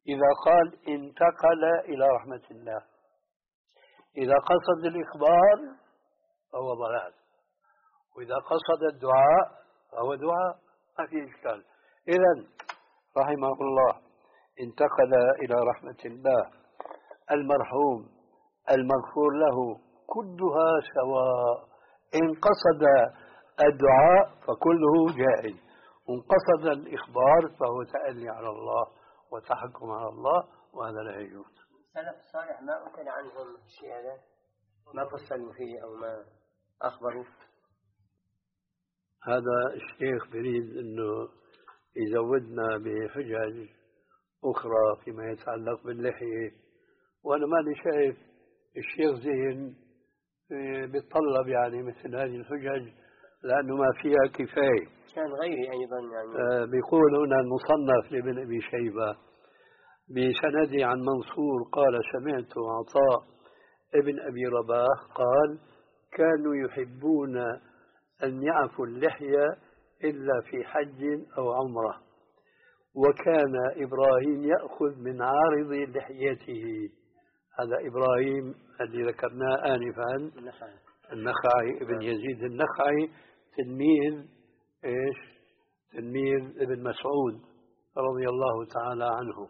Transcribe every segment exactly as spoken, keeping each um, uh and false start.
إذا قال انتقل إلى رحمة الله، إذا قصد الإخبار فهو ضلال، وإذا قصد الدعاء فهو دعاء، ما في إشكال. إذن رحمه الله انتقل إلى رحمة الله، المرحوم المغفور له كلها سواء، إن قصد الدعاء فكله جائز، وإن قصد الإخبار فهو تألي على الله وتحكم على الله، وهذا لا يجوز. السلف الصالح ما أكل عنهم الشيء هذا، ما فصلوا فيه أو ما أخبروا. هذا الشيخ بريد أنه يزودنا بحجج أخرى فيما يتعلق باللحية، وأنا ماني شايف الشيخ زين بيتطلب يعني مثل هذه الحجج، لأنه ما فيها كفاية. كان غيري أيضا يعني آه بيقول هنا المصنف لابن أبي شيبة بسندي عن منصور قال سمعت عطاء ابن أبي رباح قال كانوا يحبون أن يعفوا اللحية إلا في حج أو عمرة، وكان إبراهيم يأخذ من عارض لحيته. هذا إبراهيم الذي ذكرناه آنفا النخعي, النخعي ابن يزيد النخعي تلميذ إيش تلميذ ابن مسعود رضي الله تعالى عنه.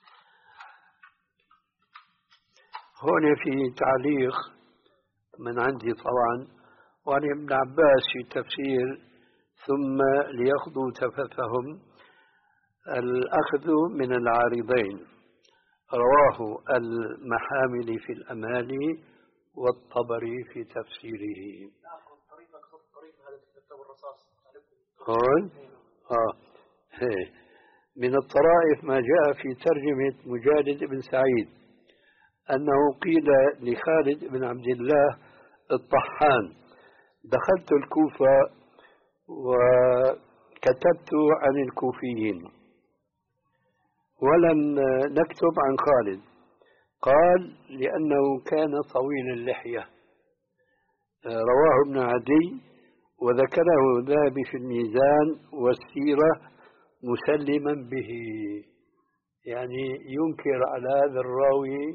هنا في تعليق من عندي طبعا، وعن ابن عباس في تفسير ثم ليأخذوا تفثهم الأخذ من العارضين، رواه المحامل في الأمالي والطبري في تفسيره. هون آه. من الطرائف ما جاء في ترجمة مجالد بن سعيد أنه قيل لخالد بن عبد الله الطحان دخلت الكوفة وكتبت عن الكوفيين ولم نكتب عن خالد، قال لأنه كان طويل اللحية. رواه ابن عدي وذكره الذهبي في الميزان والسيرة مسلما به، يعني ينكر على هذا الراوي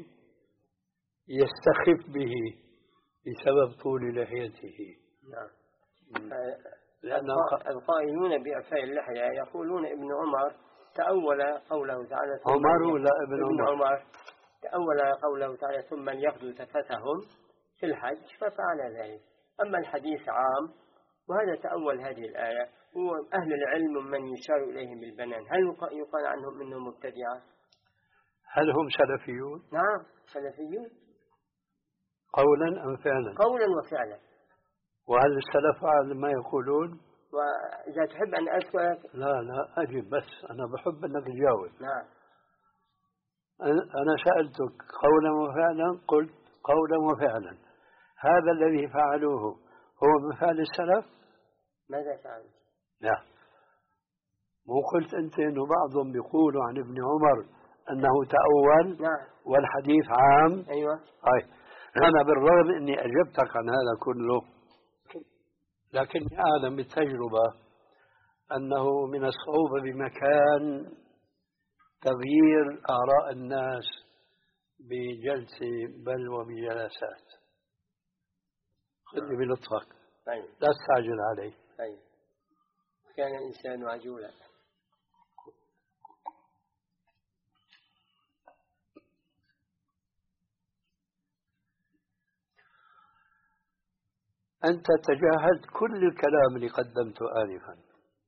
يستخف به بسبب طول لحيته. نعم. لأن القائلون بإعفاء اللحية يقولون ابن عمر تأول قوله تعالى عمر ولا ابن, ابن عمر, عمر تأول قوله تعالى ثم يغدو تفتهم في الحج ففعل ذلك. أما الحديث عام، وهذا تأول هذه الآية. هو أهل العلم من يشار إليهم بالبنان، هل يقال عنهم إنهم مبتدعة؟ هل هم سلفيون؟ نعم سلفيون قولا أم فعلا؟ قولا وفعلا. وهل السلف على ما يقولون؟ وإذا تحب أن أذكر. لا لا أجب، بس أنا بحب أنك تجاوب. نعم. أنا سألتك قولا وفعلا، قلت قولا وفعلا. هذا الذي فعلوه هو من فعل السلف؟ ماذا فعلوا؟ لا، مو قلت أنت أنه بعضهم بيقولوا عن ابن عمر أنه تأول؟ نعم. والحديث عام. أيوة. أي أنا بالرغم أني أجبتك عن هذا كله، لكني أعلم بالتجربة أنه من الصعوبة بمكان تغيير آراء الناس بجلسة بل وبجلسات. خذني بلطفك. طيب. لا تستعجل علي. طيب. كان الإنسان عجولا. أنت تجاهلت كل الكلام اللي قدمته آنفا،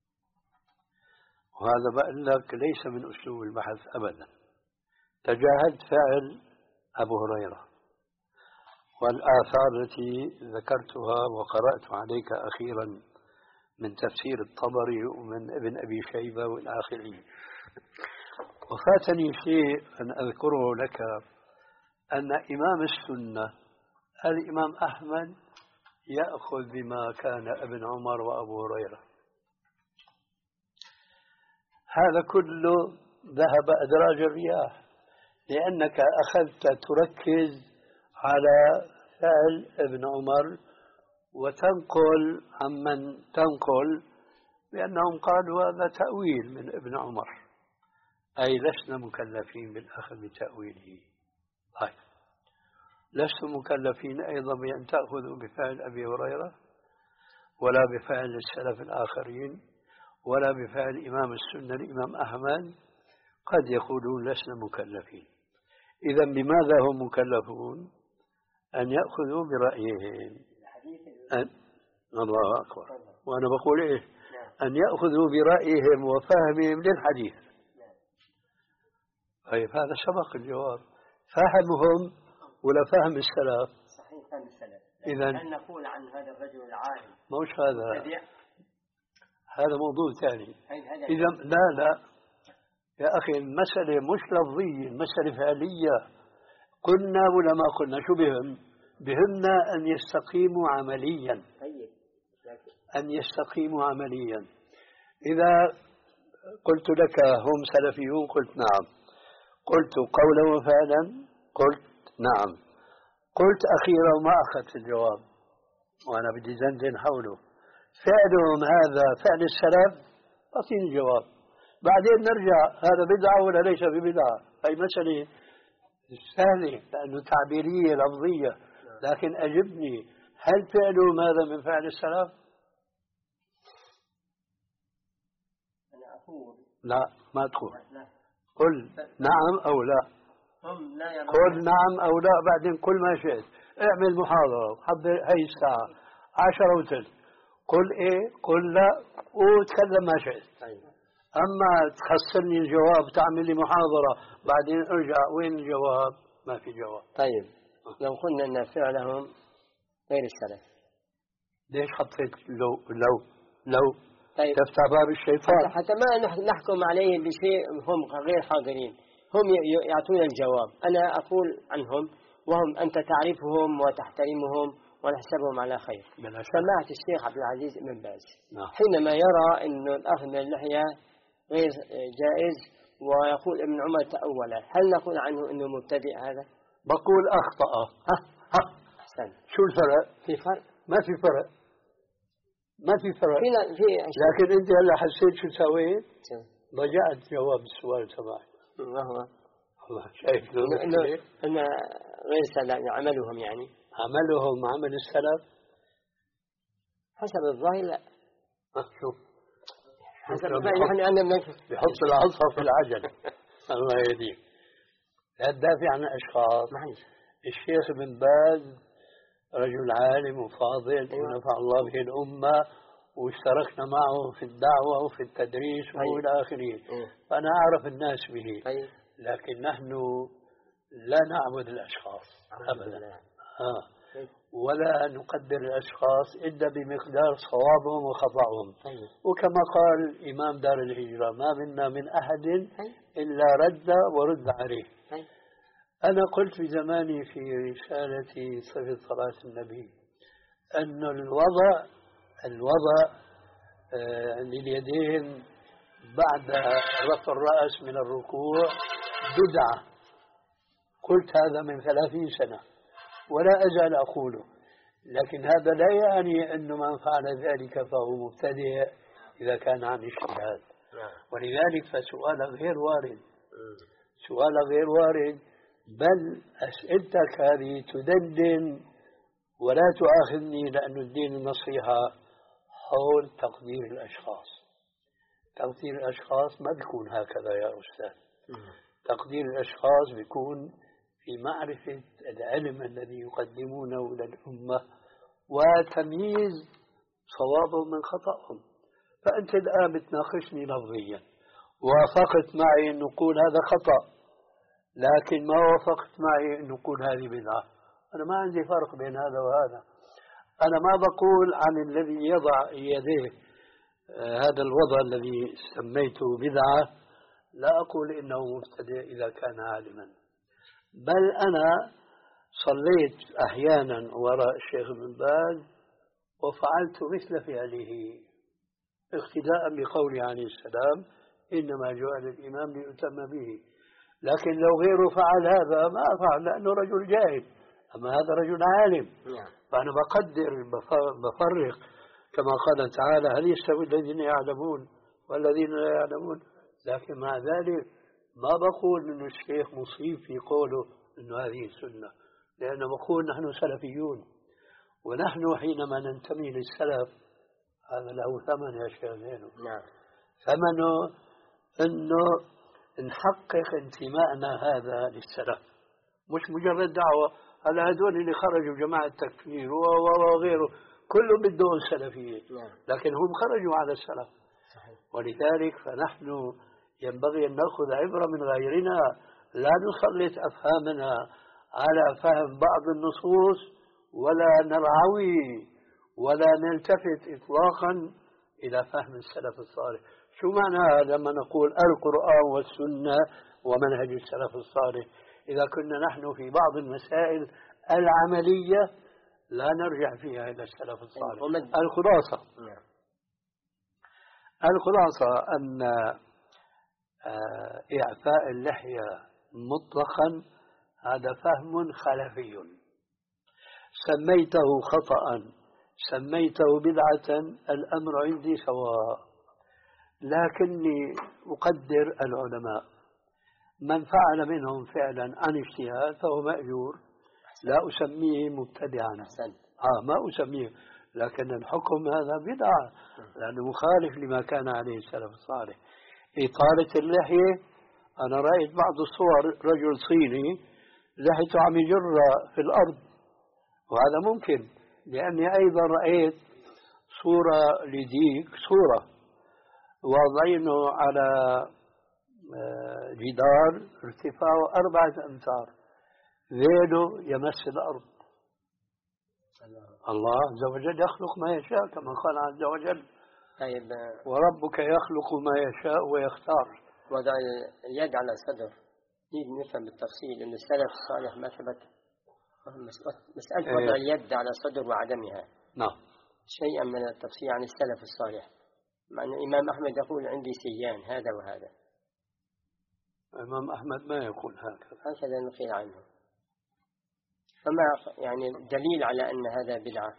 وهذا بقول لك ليس من أسلوب البحث أبدا. تجاهلت فعل أبو هريرة والآثار التي ذكرتها وقرأت عليك أخيرا من تفسير الطبري ومن ابن أبي شيبة والآخرين. وفاتني شيء أن أذكره لك، أن إمام السنة الإمام أحمد يأخذ بما كان ابن عمر وأبو هريرة. هذا كله ذهب أدراج الرياح، لأنك أخذت تركز على فعل ابن عمر وتنقل عمن تنقل بأنهم قالوا هذا تأويل من ابن عمر. أي لسنا مكلفين بالأخذ بتأويله. طيب لستم مكلفين أيضا بأن تأخذوا بفعل أبي هريرة ولا بفعل السلف الآخرين ولا بفعل إمام السنة الإمام أحمد. قد يقولون لسنا مكلفين. إذا بماذا هم مكلفون؟ أن يأخذوا برأيهم. أن... الله أكبر. وأنا بقول إيه؟ أن يأخذوا برأيهم وفهمهم للحديث. طيب هذا سبق الجواب. فهمهم ولا فهم السلف؟ صحيح فهم السلف. إذا هل نقول عن هذا الرجل العالم مش هذا مبتدع؟ هذا موضوع ثاني. إذا لا لا يا أخي المسألة مش لفظية، المسألة فعلية. قلنا ولا ما قلنا؟ شو بهم؟ بهمنا أن يستقيموا عمليا. أن يستقيموا عمليا. إذا قلت لك هم سلفيون قلت نعم، قلت قولا وفعلا قلت نعم، قلت أخيرا وما أخذت الجواب وأنا بدي زنزن حوله. فعلهم هذا فعل السلف؟ أعطيني الجواب بعدين نرجع هذا بدعة ولا ليس ببدعة. هي مسألة سهلة لأنه تعبيرية لفظية، لكن أجبني هل فعلهم هذا من فعل السلف؟ أنا أقول لا ما تقول. قل نعم أو لا. هم لا يرون. قل نعم أو لا بعدين كل ما شئت. اعمل محاضرة حضر هاي الساعة عشرة وثلث قل إيه قل لا وتكلم ما شئت. أما تخسرني الجواب تعمل لي محاضرة بعدين ارجع وين الجواب؟ ما في جواب. طيب لو قلنا أن فعلهم غير السلف ليش حطيت لو لو لو طيب. تفتح باب الشيطان حتى ما نحكم عليهم بشيء هم غير حاضرين. هم يعطون الجواب. أنا أقول عنهم وهم أنت تعرفهم وتحترمهم ونحسبهم على خير. سمعت الشيخ عبد العزيز بن باز حينما يرى أن الأخذ من اللحية غير جائز ويقول ابن عمر تأوله، هل نقول عنه أنه مبتدئ هذا؟ بقول أخطأ. ها ها أحسن. شو الفرق؟ في فرق؟ ما في فرق، ما في فرق. في في لكن أنت هلا حسيت شو سويت؟ ضيعت جواب السؤال تبعي. ما هو؟ والله شايف لو إنه إن غير سلف عملهم يعني عملهم عمل السلف حسب الظاهر لا. شوف حسب الظاهر يعني أنا بنكف بحط العصا في العجل. الله يهديك. لا تدافع عن أشخاص. معلش. الشيخ ابن باز رجل عالم وفاضل ونفع الله به الأمة واشتركنا معه في الدعوة وفي التدريس وإلى آخره، فأنا أعرف الناس به. لكن نحن لا نعبد الأشخاص أبدا. آه. ولا نقدر الأشخاص إلا بمقدار صوابهم وخطأهم. وكما قال إمام دار الهجرة ما منا من أحد إلا رد ورد عليه. أنا قلت في زماني في رسالتي صفة صلاة النبي أن الوضع الوضع آه لليدين بعد رفع الرأس من الركوع بدعة. قلت هذا من ثلاثين سنة ولا أزال أقوله، لكن هذا لا يعني أن من فعل ذلك فهو مبتدئ إذا كان عن اجتهاد. ولذلك فسؤال غير وارد، سؤال غير وارد، بل أسئلتك هذه تدندن ولا تؤاخذني لأن الدين النصيحة حول تقدير الأشخاص. تقدير الأشخاص ما بيكون هكذا يا أستاذ. تقدير الأشخاص بيكون في معرفة العلم الذي يقدمونه للأمة وتمييز صوابهم من خطأهم. فأنت الآن بتناقشني لفظيا، وافقت معي أن نقول هذا خطأ، لكن ما وافقت معي أن نقول هذه بدعة. أنا ما عندي فرق بين هذا وهذا. أنا ما بقول عن الذي يضع يديه آه هذا الوضع الذي سميته بدعة، لا أقول إنه مبتدئ إذا كان عالما، بل أنا صليت أحيانا وراء الشيخ ابن باز وفعلت مثل فعله اقتداء بقوله عليه السلام إنما جعل الإمام ليؤتم به. لكن لو غيره فعل هذا ما أفعل لأنه رجل جاهل، أما هذا رجل عالم. فأنا بقدر بفرق كما قال تعالى هل يستوي الذين يعلمون والذين لا يعلمون. لكن مع ذلك ما بقول إنه الشيخ مصيب في قوله إنه هذه سنة، لأنه بقول نحن سلفيون، ونحن حينما ننتمي للسلف هذا له ثمن يا شيخ زينو. نعم. ثمنه إنه نحقق انتمائنا هذا للسلف، مش مجرد دعوة. هلا هذول اللي خرجوا جماعة التكفير وغيره كلهم بدهم سلفية، لكن هم خرجوا على السلف. ولذلك فنحن ينبغي أن نأخذ عبرة من غيرنا، لا نسلط أفهامنا على فهم بعض النصوص ولا نرعوي ولا نلتفت إطلاقا إلى فهم السلف الصالح. شو معنى لما نقول القرآن والسنة ومنهج السلف الصالح؟ إذا كنا نحن في بعض المسائل العملية لا نرجع فيها إلى السلف الصالح. الخلاصة الخلاصة أن إعفاء اللحية مطلقا هذا فهم خلفي، سميته خطأ سميته بدعة الأمر عندي سواء، لكني أقدر العلماء من فعل منهم فعلا عن اجتهاد فهو مأجور، لا أسميه مبتدعا. آه ما أسميه، لكن الحكم هذا بدعة لأنه مخالف لما كان عليه السلف الصالح. إطالة اللحية، أنا رأيت بعض الصور رجل صيني لحيته عم يجر في الأرض، وهذا ممكن، لأني أيضا رأيت صورة لديك، صورة واضعينه على جدار ارتفاعه أربعة أمتار، ذيله يمس الأرض. الله عز وجل يخلق ما يشاء كما قال عز وجل. طيب، وربك يخلق ما يشاء ويختار. وضع اليد على الصدر دي نفهم بالتفصيل أن السلف الصالح ما ثبت مسألة وضع اليد على الصدر وعدمها. نعم. شيئا من التفصيل عن السلف الصالح، مع أن الإمام أحمد يقول عندي سيان هذا وهذا. الإمام أحمد ما يقول هكذا، هكذا نقل عنه. فما يعني دليل على أن هذا بدعة؟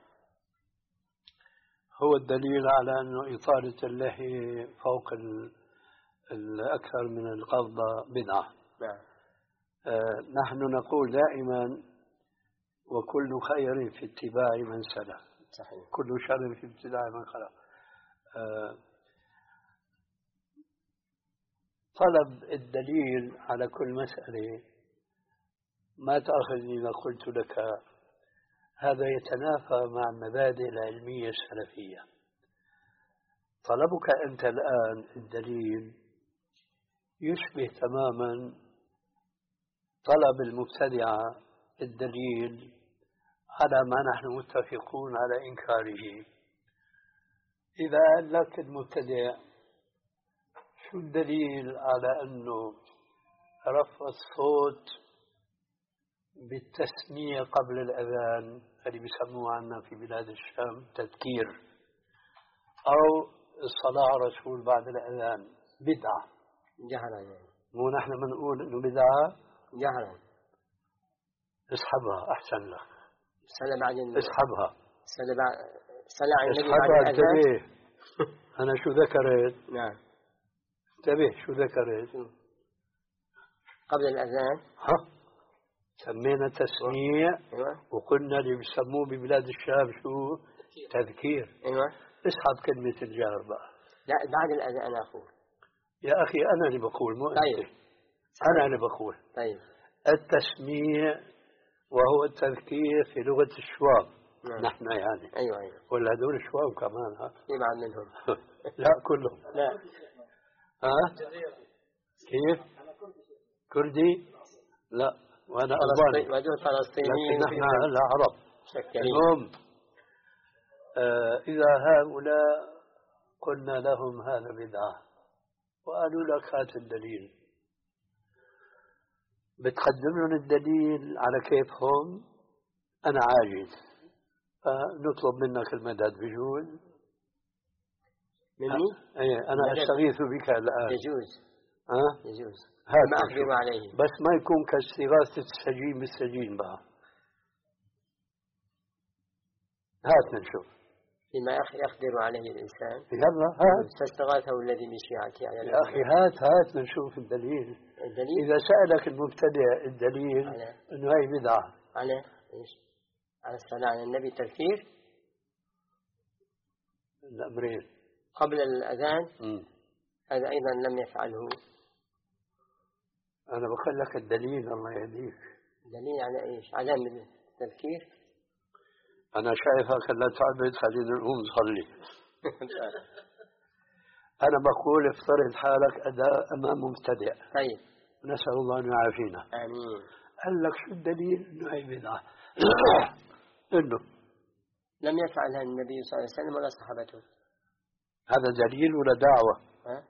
هو الدليل على أنه إطالة اللحية فوق الأكثر من القبضة بدعة. نعم. آه نحن نقول دائما وكل خير في اتباع من سلف. صحيح. كل شر في ابتداع من خلق. آه طلب الدليل على كل مسألة ما تأخذني ما قلت لك، هذا يتنافى مع المبادئ العلمية السلفية. طلبك أنت الآن الدليل يشبه تماما طلب المبتدعة الدليل على ما نحن متفقون على إنكاره. إذا قال لك المبتدع شو الدليل على أنه رفع الصوت بالتسمية قبل الأذان اللي بيسموه عنا في بلاد الشام تذكير، أو الصلاة على رسول بعد الأذان بدعة جهرا؟ يعني مو نحن بنقول إنه بدعة جهرا. اسحبها أحسن لك. صلاة بعد اسحبها. صلاة بعد صلاة على النبي بعد الأذان. انتبه. أنا شو ذكرت؟ نعم. انتبه شو ذكرت؟ قبل الأذان. ها؟ سمينا تسميع. أيوة. وقلنا اللي بيسموه ببلاد الشام شو؟ تذكير. أيوة. اسحب كلمة الجهر بقى. لا بعد الأذان أقول. يا أخي أنا اللي بقول مو طيب. أنت. أنا اللي بقول. طيب. التسميع وهو التذكير في لغة الشوام. نعم. نحن يعني. أيوة أيوة. ولا هذول الشوام كمان ها؟ في بعض منهم. لا كلهم. لا. ها؟ كيف؟ كردي؟ لا. وأنا ألباني. وهذول فلسطينيين. لكن نحن هلا عرب. المهم آه إذا هؤلاء قلنا لهم هذا بدعة وقالوا لك هات الدليل، بتقدم لهم الدليل على كيفهم، أنا عاجز، فنطلب منك المدد. بجوز مني؟ أيه أنا أستغيث بك الآن. يجوز. ها؟ يجوز. ما أخبر عليه. بس ما يكون كاستغاثة السجين بالسجين بقى. هات نشوف. فيما يقدر عليه الإنسان. يلا هات. فاستغاثه الذي من شيعته على يا أخي هات هات نشوف الدليل. الدليل إذا سألك المبتدع الدليل على إنه هي بدعة. على إيش؟ على الصلاة على النبي تذكير الأمرين قبل الأذان م. هذا أيضا لم يفعله. أنا بقول لك الدليل الله يهديك. دليل على إيش؟ عدم التذكير. أنا شايفك لا تعبد خلينا نقوم نصلي. أنا بقول افترض حالك أداء أمام مبتدع. طيب. نسأل الله أن يعافينا. آمين. قال لك شو الدليل إنه هي بدعة؟ إنه لم يفعلها النبي صلى الله عليه وسلم ولا صحابته. هذا دليل ولا دعوة؟ ها؟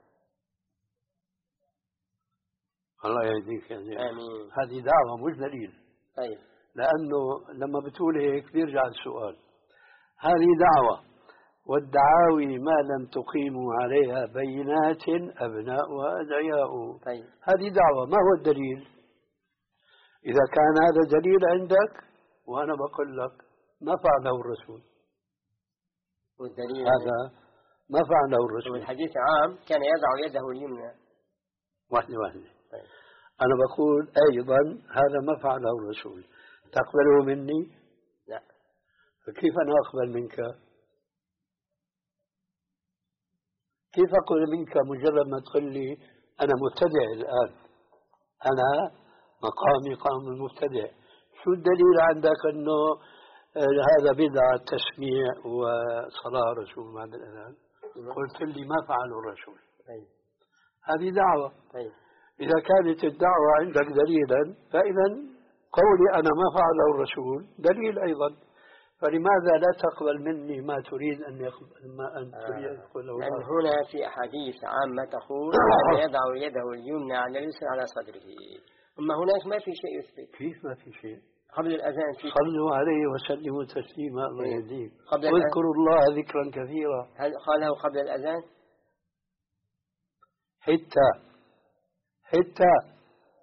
الله يهديك يا زين. آمين. هذه دعوة مش دليل. طيب. لأنه لما بتقول هيك بيرجع السؤال. هذه دعوة والدعاوي ما لم تقيموا عليها بينات أبناؤها أدعياء. طيب. هذه دعوة. ما هو الدليل؟ إذا كان هذا دليل عندك وأنا بقول لك ما فعله الرسول. والدليل هذا ما فعله الرسول. والحديث عام كان يضع يده اليمنى. واحدة واحدة. طيب. أنا بقول أيضا هذا ما فعله الرسول. تقبله مني؟ لا. فكيف أنا أقبل منك؟ كيف أقبل منك مجرد ما تقول لي أنا مبتدع الآن؟ أنا مقامي قام المبتدع. شو الدليل عندك أنه هذا بدعة تسميع وصلاة رسول بعد الأذان؟ قلت لي ما فعله الرسول. طيب. هذه دعوة. طيب. إذا كانت الدعوة عندك دليلا فإذا قولي أنا ما فعله الرسول دليل أيضا. فلماذا لا تقبل مني ما تريد أن يقبل ما أن تريد أن تقوله؟ لأن هنا في أحاديث عامة تقول يضع يده اليمنى على اليسرى على صدره. أما هناك ما في شيء يثبت. كيف ما في شيء؟ قبل الأذان في صلوا عليه وسلموا تسليما الله يهديك. واذكروا الله ذكرا كثيرا. هل قاله قبل الأذان؟ حتى حتى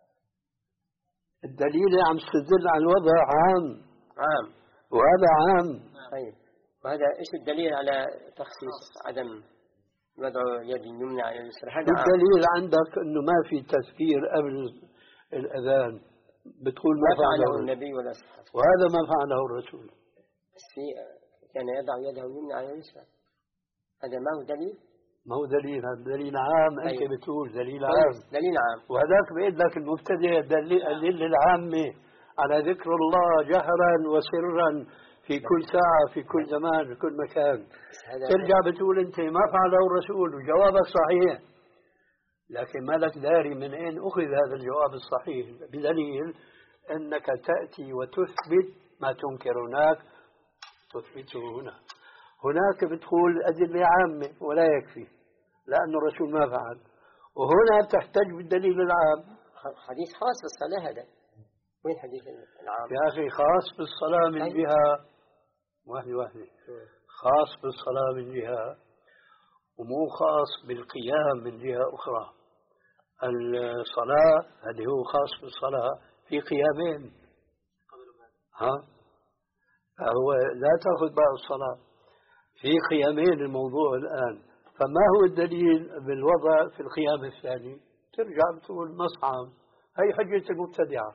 الدليل عم تدل على الوضع عام عام وهذا عام. طيب. وهذا إيش الدليل على تخصيص عدم وضع يد اليمنى على اليسرى؟ هذا الدليل عندك إنه ما في تذكير قبل الأذان بتقول ما, ما فعله النبي ولا صحابه. وهذا ما فعله الرسول. في كان يضع يده اليمنى على اليسرى. هذا ما هو دليل؟ ما هو دليل. هذا دليل عام. أيوة. أنت بتقول دليل عام. دليل عام. وهذاك بيقول لك المبتدئ دليل العامة على ذكر الله جهرا وسرا في كل ساعة في كل زمان في كل مكان. ترجع بتقول أنت ما فعله الرسول وجوابك صحيح. لكن ما لك داري من أين أخذ هذا الجواب الصحيح بدليل أنك تأتي وتثبت ما تنكر هناك تثبته هنا. هناك بتقول أدلة عامة ولا يكفي لأن الرسول ما فعل. وهنا تحتاج بالدليل العام. حديث خاص بالصلاة هذا. وين حديث العام؟ يا أخي خاص بالصلاة من جهة واحدة واحدة. خاص بالصلاة من جهة ومو خاص بالقيام من جهة أخرى. الصلاة هذه هو خاص بالصلاة في قيامين. ها هو لا تأخذ بعض الصلاة في قيامين الموضوع الآن. فما هو الدليل بالوضع في القيام الثاني؟ ترجع بتقول مصعب. هي حجة المبتدعة.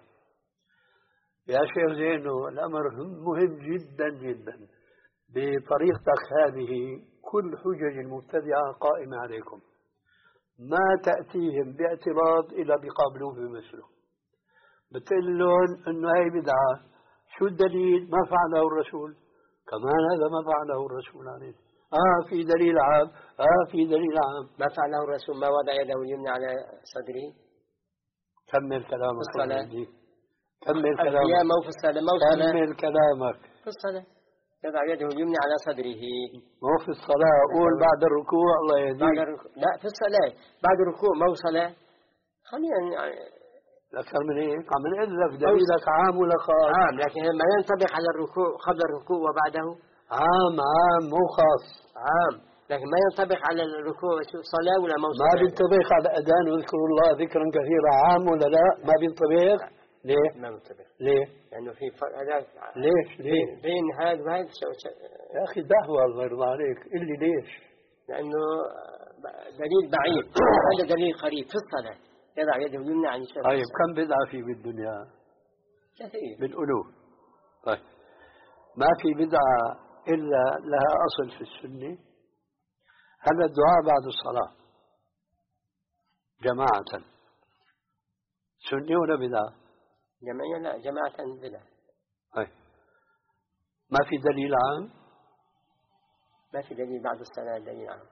يا شيخ زينو الأمر مهم جدا جدا. بطريقتك هذه كل حجج المبتدعة قائمة عليكم. ما تأتيهم باعتراض إلا بقابلوه بمثله. بتقول لهم إنه هي بدعة. شو الدليل؟ ما فعله الرسول. كمان هذا ما فعله الرسول عليه. آه في دليل عام. آه في دليل عام. ما فعله الرسول ما وضع يده اليمنى على صدره. كمل كلامك. في الصلاة. كمل كلامك. القيام أو في الصلاة. ما كمل كلامك. في الصلاة يضع يده اليمنى على صدره. مو في الصلاة. قول بعد الركوع الله يهديك. بعد الركوع. لا في الصلاة بعد الركوع مو صلاة. خلينا أكثر من هيك عم نقول لك دليلك عام ولا خاص؟ عام لكن ما ينطبق على الركوع قبل الركوع وبعده. عام عام مو خاص. عام لكن ما ينطبق على الركوع صلاة ولا مو صلاة. ما بينطبق على الأذان واذكروا الله ذكرا كثيرا. عام ولا لا؟ ما بينطبق. ليه؟ ما منتبه. ليه؟ لأنه في فرق هذا. ليش؟ ليه؟ بين هذا وهذا. يا أخي دهوة الله يرضى عليك، قل لي ليش؟ لأنه دليل بعيد، هذا دليل قريب في الصلاة، يضع يده اليمنى عن اليسار. طيب كم بدعة في بالدنيا؟ كثير. بالألوف. طيب ما في بدعة إلا لها أصل في السنة. هذا الدعاء بعد الصلاة جماعة سنة ولا بدعة؟ جماعة لا، جماعة بدعة. طيب ما في دليل عام؟ ما في دليل بعد الصلاة دليل عام.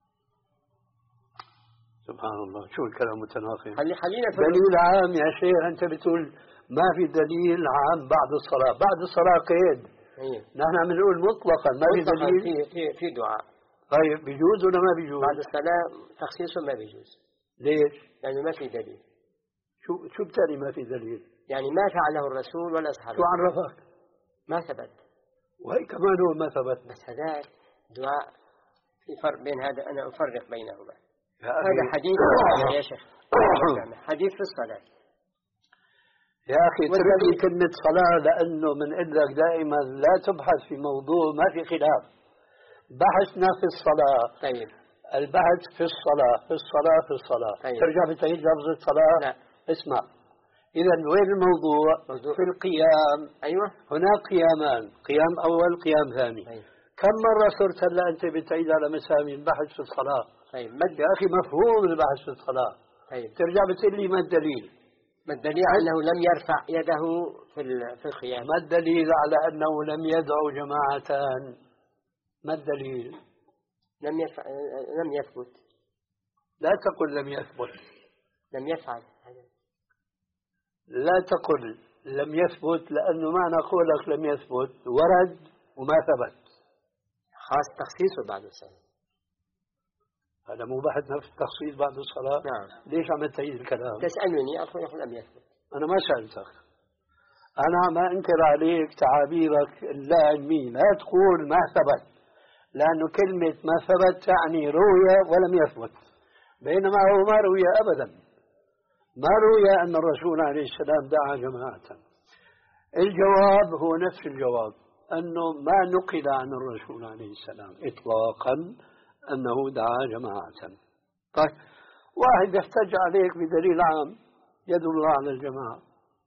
سبحان الله، شو الكلام متناقض. خلي خلينا دليل عام يا شيخ، أنت بتقول ما في دليل عام بعد الصلاة. بعد الصلاة قيد. إيه؟ نحن عم نقول مطلقا ما في دليل. في في في دعاء. طيب بيجوز ولا ما بيجوز؟ بعد الصلاة تخصيصه ما بيجوز. ليش؟ يعني ما في دليل. شو شو بتعني ما في دليل؟ يعني ما فعله الرسول ولا أصحابه. شو عرفك؟ ما ثبت. وهي كمان هو ما ثبت. بس هذا دعاء، في فرق بين هذا، أنا أفرق بينهما. هذا أخي. حديث يا شيخ حديث في الصلاة. يا أخي تركي كلمة صلاة لأنه من لك دائما لا تبحث في موضوع ما في خلاف. بحثنا في الصلاة. طيب البحث في الصلاة في الصلاة في الصلاة. طيب. ترجع بتعيد لفظ الصلاة؟ لا. اسمع، إذا وين الموضوع؟ موضوع. في القيام. أيوة. هناك قيامان، قيام أول قيام ثاني. طيب. كم مرة صرت هلا أنت بتعيد على مسامي البحث في الصلاة؟ طيب يا أخي مفهوم البحث في الصلاة. طيب. ترجع بتقول لي ما الدليل؟ ما الدليل على أنه لم يرفع يده في في القيام؟ ما الدليل على أنه لم يدعو جماعة؟ ما الدليل؟ لم يفعل، لم يثبت. لا تقل لم يثبت. لم يفعل. لا تقل لم يثبت، لأنه معنى قولك لم يثبت ورد وما ثبت. خاص تخصيصه بعد الصلاة. هذا مو بحث نفس التخصيص بعد الصلاة. نعم. ليش عم تعيد الكلام؟ تسألني أقول لم يثبت. أنا ما سألتك، أنا ما أنكر عليك تعابيرك اللا علمية. لا تقول ما ثبت، لأنه كلمة ما ثبت تعني روي ولم يثبت، بينما هو ما روي أبدا. ما روي أن الرسول عليه السلام دعا جماعة. الجواب هو نفس الجواب، أنه ما نقل عن الرسول عليه السلام إطلاقا أنه دعا جماعة. طيب واحد يحتج عليك بدليل عام يد الله على الجماعة،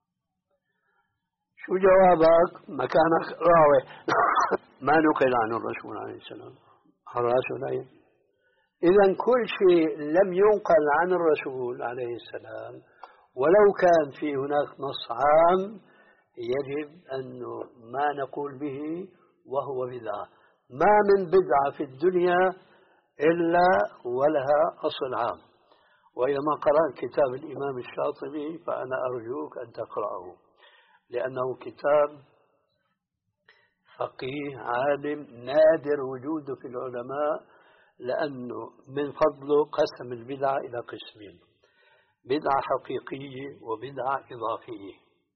شو جوابك؟ مكانك راوي ما نقل عن الرسول عليه السلام. حراس العين. إذا كل شيء لم ينقل عن الرسول عليه السلام ولو كان في هناك نص عام يجب أنه ما نقول به وهو بدعة. ما من بدعة في الدنيا إلا ولها أصل عام. وإذا ما قرأت كتاب الإمام الشاطبي فأنا أرجوك أن تقرأه، لأنه كتاب فقيه عالم نادر وجوده في العلماء، لأنه من فضله قسم البدعة إلى قسمين: بدعة حقيقية وبدعة إضافية.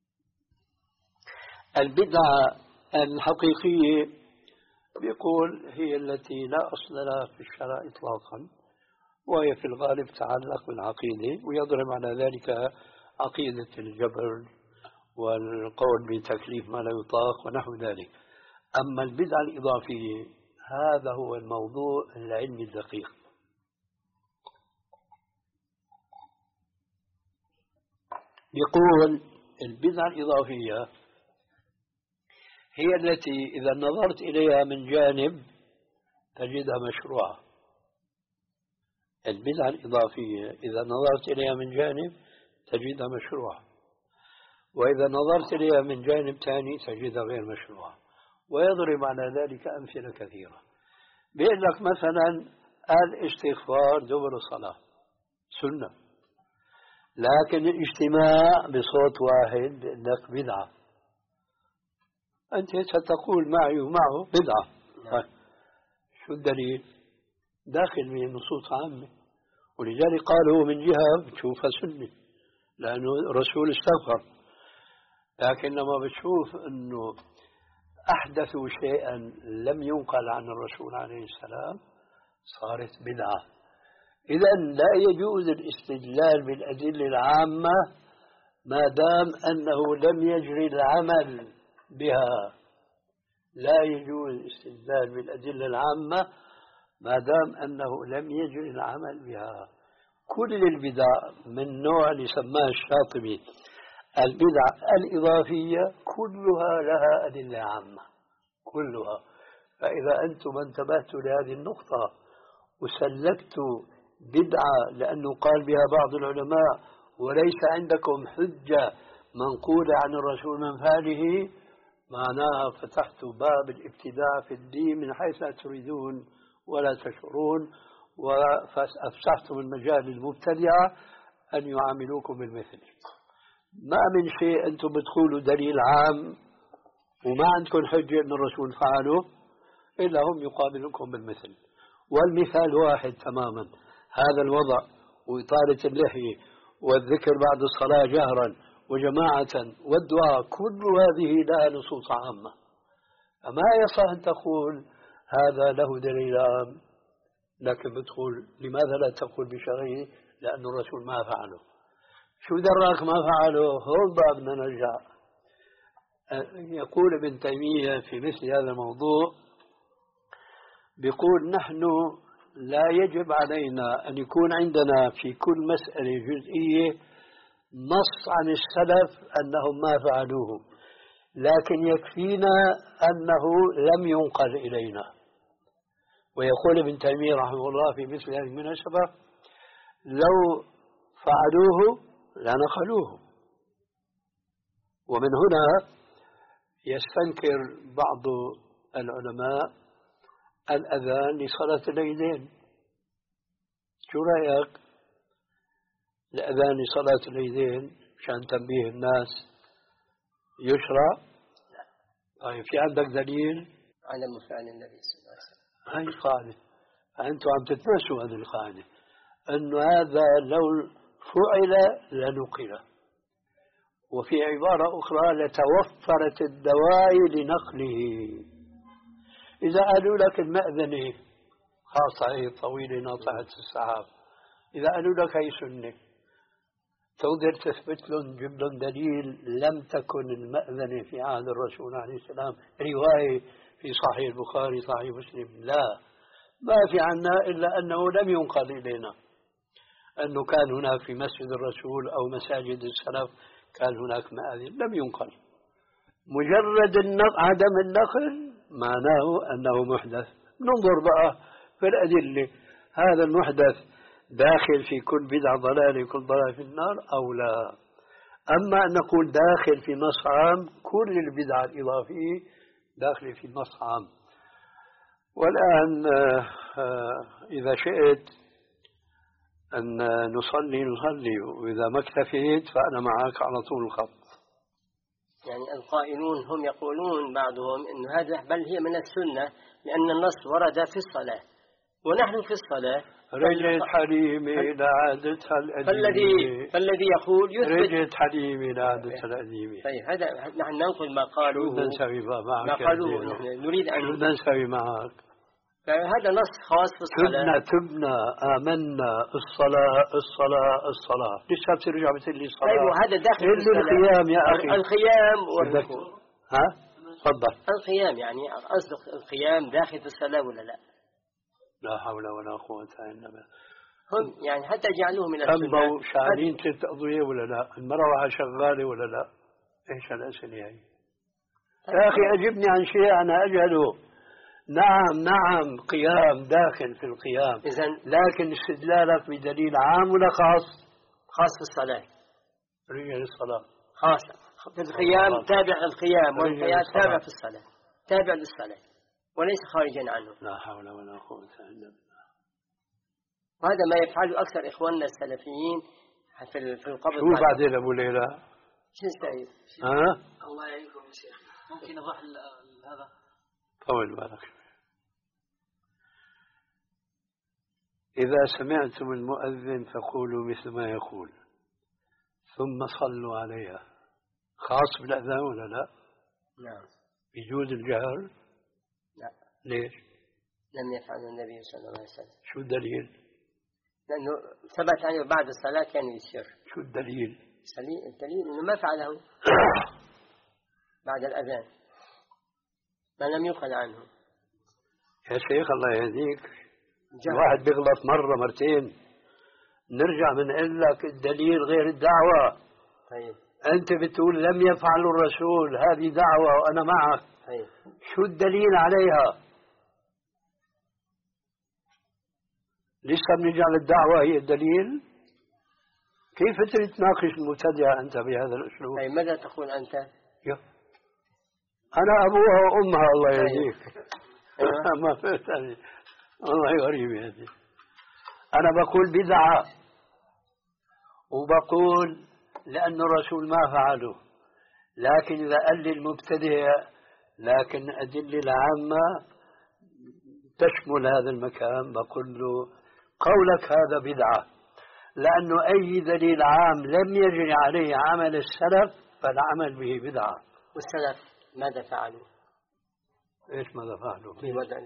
البدعة الحقيقية بيقول هي التي لا أصل لها في الشرع إطلاقا، وهي في الغالب تتعلق بالعقيدة، ويضرب على ذلك عقيدة الجبر والقول بتكليف ما لا يطاق ونحو ذلك. أما البدعة الإضافية هذا هو الموضوع العلمي الدقيق. يقول البدعة الإضافية هي التي إذا نظرت إليها من جانب تجدها مشروعة. البدعة الإضافية إذا نظرت إليها من جانب تجدها مشروعة، وإذا نظرت إليها من جانب ثاني تجدها غير مشروعة. ويضرب على ذلك أمثلة كثيرة. بيقول لك مثلا الاستغفار دبر الصلاة سنة، لكن الاجتماع بصوت واحد لك بدعة. أنت ستقول معي ومعه بدعة. طيب شو الدليل؟ داخل من نصوص عامة، ولذلك قال هو من جهة بتشوفها سنة لأنه رسول استغفر، لكن لما بتشوف أنه أحدثوا شيئا لم ينقل عن الرسول عليه السلام صارت بدعة. إذن لا يجوز الاستدلال بالأدلة العامة ما دام أنه لم يجري العمل بها. لا يجوز الاستدلال بالأدلة العامة ما دام أنه لم يجري العمل بها. كل البدع من نوع اللي سماه الشاطبي البدع الإضافية كلها لها أدلة عامة كلها. فإذا أنتم انتبهتوا لهذه النقطة وسلكتوا بدعة لأنه قال بها بعض العلماء وليس عندكم حجة منقولة عن الرسول من فعله، معناها فتحتوا باب الابتداع في الدين من حيث لا تريدون ولا تشعرون، وأفسحتم المجال للمبتدعة أن يعاملوكم بالمثل. ما من شيء أنتم بتقولوا دليل عام وما عندكم حجة أن الرسول فعله إلا هم يقابلوكم بالمثل. والمثال واحد تماما، هذا الوضع وإطالة اللحية والذكر بعد الصلاة جهرا وجماعة والدعاء، كل هذه لها نصوص عامة. فما يصح أن تقول هذا له دليل عام لكن بتقول لماذا لا تقول بشرعه لأن الرسول ما فعله. شو دراك ما فعله؟ هون بابنا نرجع. يقول ابن تيمية في مثل هذا الموضوع، بيقول نحن لا يجب علينا أن يكون عندنا في كل مسألة جزئية نص عن السلف أنهم ما فعلوه، لكن يكفينا أنه لم ينقل إلينا. ويقول ابن تيمية رحمه الله في مثل هذه المناسبة لو فعلوه لنقلوه. ومن هنا يستنكر بعض العلماء الأذان لصلاة العيدين. شو رأيك؟ الأذان لصلاة العيدين عشان تنبيه الناس يشرع؟ طيب في عندك دليل؟ على مفعل النبي صلى الله عليه وسلم. هاي القاعدة. فأنتم عم تتمسوا هذه القاعدة أنه هذا لو فعل لنقل. وفي عبارة أخرى لتوفرت الدواعي لنقله. إذا قالوا لك المأذنة خاصة هي طويلة ناطحة السحاب، إذا قالوا لك هي سنة، تقدر تثبت لهم جيب لهم دليل لم تكن المأذنة في عهد الرسول عليه السلام رواية في صحيح البخاري صحيح مسلم؟ لا، ما في عنا إلا أنه لم ينقل إلينا أنه كان هناك في مسجد الرسول أو مساجد السلف كان هناك مآذن، لم ينقل. مجرد النقل عدم النقل معناه أنه محدث. ننظر بقى في الأدلة، هذا المحدث داخل في كل بدعة ضلالة كل ضلال في النار أو لا؟ أما أن نقول داخل في نص عام، كل البدع الإضافية داخل في نص عام. والآن إذا شئت أن نصلي نصلي، وإذا ما اكتفيت فأنا معك على طول الخط. يعني القائلون هم يقولون بعضهم أن هذا بل هي من السنة لأن النص ورد في الصلاة ونحن في الصلاة رجعت حليمي إلى عادتها القديمة. فالذي فالذي يقول يثبت رجعت حليمي إلى عادتها القديمة. طيب هذا نحن ننقل ما قالوه. شو بدنا نسوي معك؟ ما قالوه نريد أن شو بدنا نسوي معك؟ هذا نص خاص في الصلاة. تبنا تبنا آمنا الصلاة الصلاة الصلاة، ليش بترجع بتقول لي الصلاة؟ طيب وهذا داخل في الصلاة. القيام يا أخي. القيام والركوع. ها؟ تفضل. القيام يعني قصدك القيام داخل في الصلاة ولا لا؟ لا حول ولا قوة إلا بالله. هم يعني حتى جعلوه من السنة. أما شعرين ست أضوية ولا لا؟ المروحة شغالة ولا لا؟ إيش الأسئلة هي؟ يا أخي أجبني عن شيء أنا أجهله. نعم نعم قيام داخل في القيام، لكن استدلالك بدليل عام ولا خاص؟ خاص في الصلاة. رجع للصلاة. خاص في القيام تابع القيام، والقيام تابع في الصلاة، تابع للصلاة وليس خارجا عنه. لا حول ولا قوة إلا بالله. وهذا ما يفعله أكثر إخواننا السلفيين في في القبر. شو بعدين أبو ليلى؟ شو نستعيد؟ ها؟ الله يعينكم يا شيخ. ممكن نضح هذا؟ طول بالك. إذا سمعتم المؤذن فقولوا مثل ما يقول ثم صلوا عليها. خاص بالأذان ولا لا؟ نعم. يجوز الجهر؟ لا. ليش؟ لم يفعله النبي صلى الله عليه وسلم. شو الدليل؟ لأنه ثبت عنه بعد الصلاة كان يسر. شو الدليل؟ الدليل أنه ما فعله بعد الأذان ما لم يقل عنه. يا شيخ الله يهديك، الواحد بيغلط مرة مرتين، نرجع بنقول لك الدليل غير الدعوة. طيب أنت بتقول لم يفعل الرسول، هذه دعوة وأنا معك. طيب شو الدليل عليها؟ لسه بنجعل الدعوة هي الدليل؟ كيف تناقش المبتدع أنت بهذا الأسلوب؟ طيب ماذا تقول أنت؟ يا. أنا أبوها وأمها الله طيب. يهديك. أيوة. ما فهمتني والله غريب هذه. أنا بقول بدعة، وبقول لأن الرسول ما فعله، لكن إذا قال لي المبتدع لكن أدلة العامة تشمل هذا المكان، بقول له قولك هذا بدعة، لأنه أي دليل عام لم يجري عليه عمل السلف فالعمل به بدعة. والسلف ماذا فعلوا؟ إيش ماذا فعلوا؟ في وضع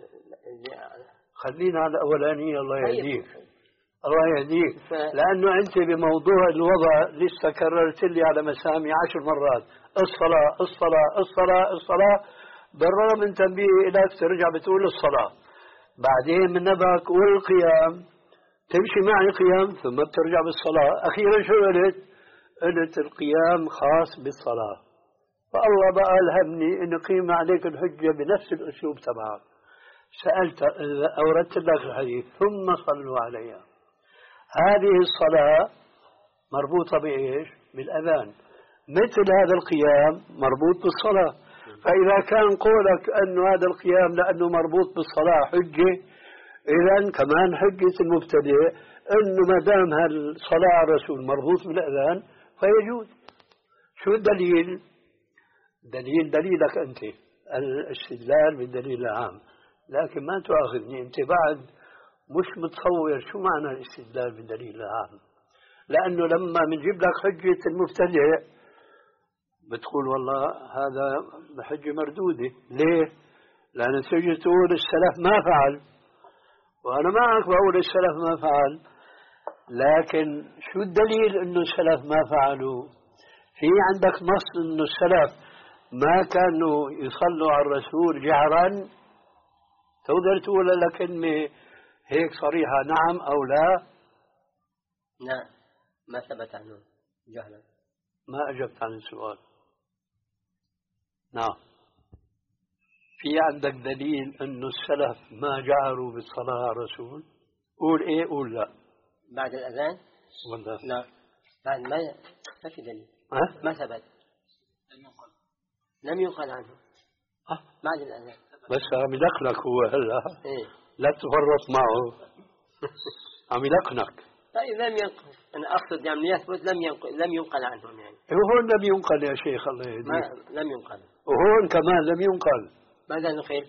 خلينا على الأولانية الله طيب. يهديك الله يهديك ف... لأنه أنت بموضوع الوضع لسه كررت لي على مسامي عشر مرات الصلاة الصلاة الصلاة الصلاة، بالرغم من تنبيه لك ترجع بتقول الصلاة، بعدين من نبك والقيام تمشي معي قيام ثم بترجع بالصلاة، أخيرا شو قلت؟ قلت القيام خاص بالصلاة، فالله بقى ألهمني أن قيم عليك الحجة بنفس الأسلوب تبعك. سألت أوردت لك الحديث ثم صلوا عليها، هذه الصلاة مربوطة بإيش؟ بالأذان، مثل هذا القيام مربوط بالصلاة. فإذا كان قولك أن هذا القيام لأنه مربوط بالصلاة حجة، إذن كمان حجة المبتدئ أنه ما دام هالصلاة على الرسول مربوط بالأذان فيجوز. شو الدليل؟ دليل دليلك أنت الاستدلال بالدليل العام، لكن ما تؤاخذني أنت بعد مش متصور شو معنى الاستدلال بالدليل العام، لأنه لما بنجيب لك حجة المبتدئ بتقول والله هذا بحجة مردودة. ليه؟ لأن تجي تقول السلف ما فعل، وأنا معك بقول السلف ما فعل، لكن شو الدليل إنه السلف ما فعلوا؟ في عندك نص إنه السلف ما كانوا يصلوا على الرسول جهرا؟ تقدر تقول لك كلمة هيك صريحة نعم أو لا؟ نعم ما ثبت عنه جهلا. ما أجبت عن السؤال. نعم في عندك دليل أنه السلف ما جهروا بالصلاة على الرسول؟ قول إيه قول لا. بعد الأذان؟ والله لا بعد ما ما في دليل. أه؟ ما ثبت، لم يقل عنه أه؟ بعد الأذان. بس عم يلقنك هو هلا. إيه؟ لا تفرط معه. عم يلقنك. طيب لم ينقل، أنا أقصد يعني يثبت لم ينقل لم ينقل عنهم يعني. وهون لم ينقل يا شيخ الله يهديك. ما لم ينقل. وهون كمان لم ينقل. ماذا نقل؟